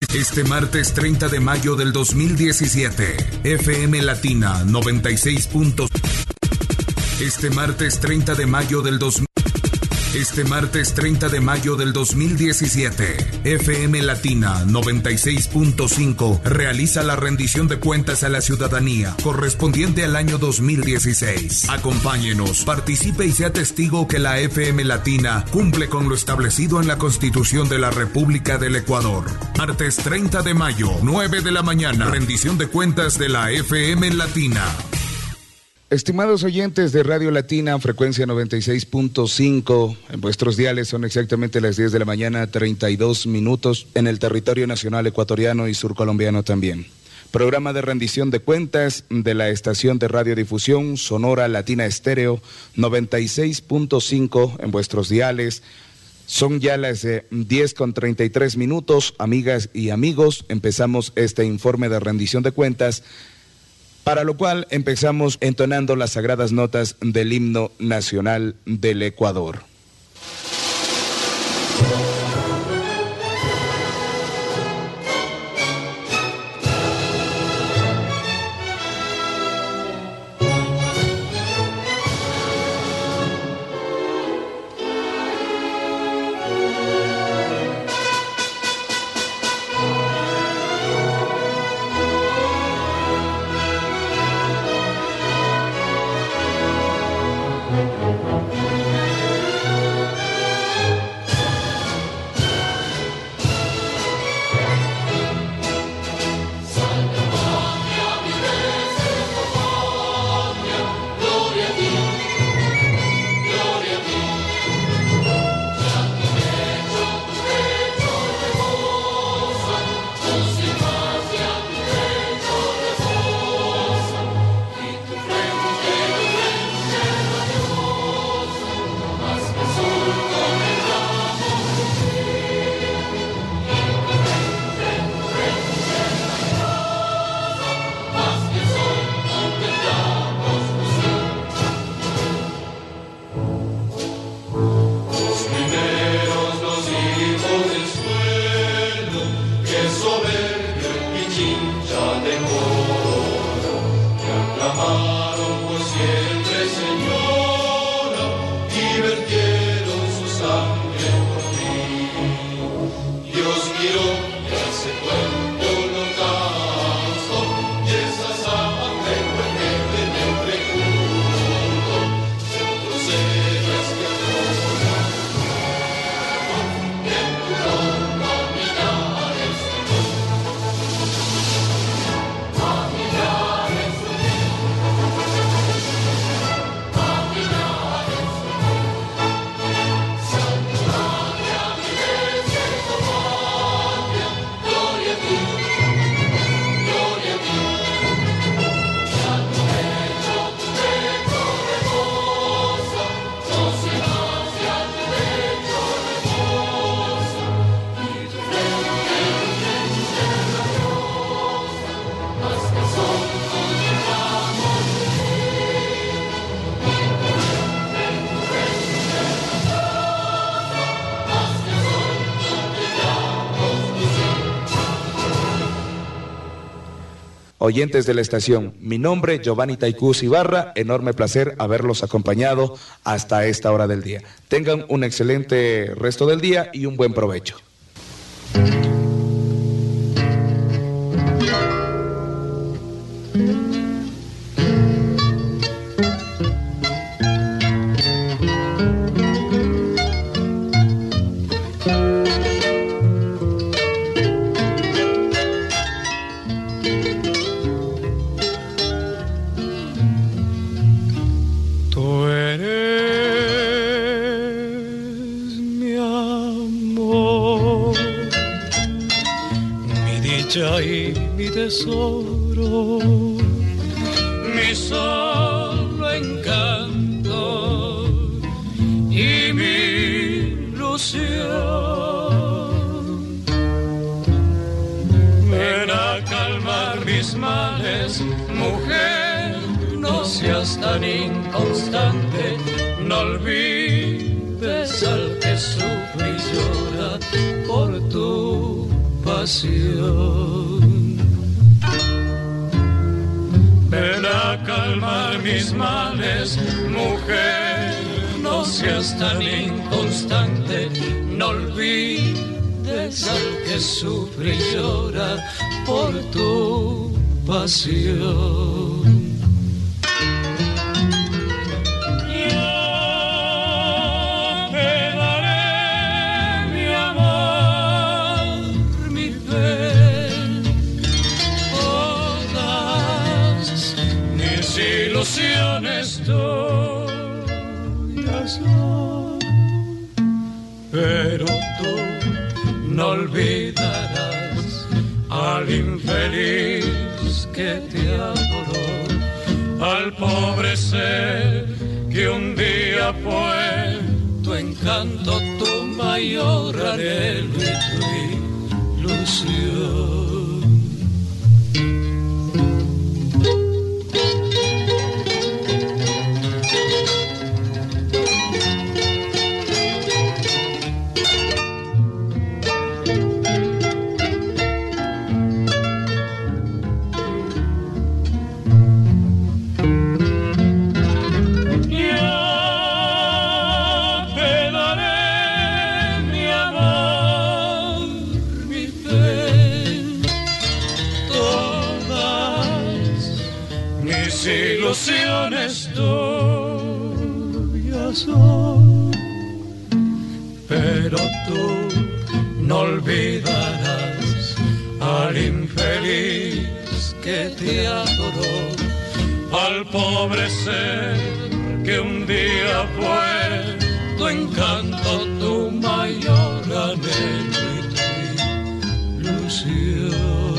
Este martes 30 de mayo del 2017, FM Latina 96. Este martes 30 de mayo del 2017, FM Latina 96.5 realiza la rendición de cuentas a la ciudadanía correspondiente al año 2016. Acompáñenos, participe y sea testigo que la FM Latina cumple con lo establecido en la Constitución de la República del Ecuador. Martes 30 de mayo, 9 de la mañana, rendición de cuentas de la FM Latina. Estimados oyentes de Radio Latina, frecuencia 96.5, en vuestros diales son exactamente las 10 de la mañana, 32 minutos, en el territorio nacional ecuatoriano y surcolombiano también. Programa de rendición de cuentas de la estación de radiodifusión Sonora Latina Estéreo, 96.5 en vuestros diales. Son ya las 10:33 minutos, amigas y amigos, empezamos este informe de rendición de cuentas, para lo cual empezamos entonando las sagradas notas del himno nacional del Ecuador. Oyentes de la estación, mi nombre Giovanni Taicús Ibarra, enorme placer haberlos acompañado hasta esta hora del día. Tengan un excelente resto del día y un buen provecho. Y mi tesoro, mi solo encanto y mi ilusión. Ven a calmar mis males, mujer, no seas tan inconstante, no olvides al que sufre y llora por tu paz. pasión. Ven a calmar mis males, mujer, no seas tan inconstante, no olvides al que sufre y llora por tu pasión. Ilusiones tuyas son, pero tú no olvidarás al infeliz que te adoró, al pobre ser que un día fue tu encanto, tu mayor anhelo y tu ilusión. Ilusiones tuyas son, pero tú no olvidarás al infeliz que te adoró, al pobre ser que un día fue tu encanto, tu mayor anhelo y tu ilusión.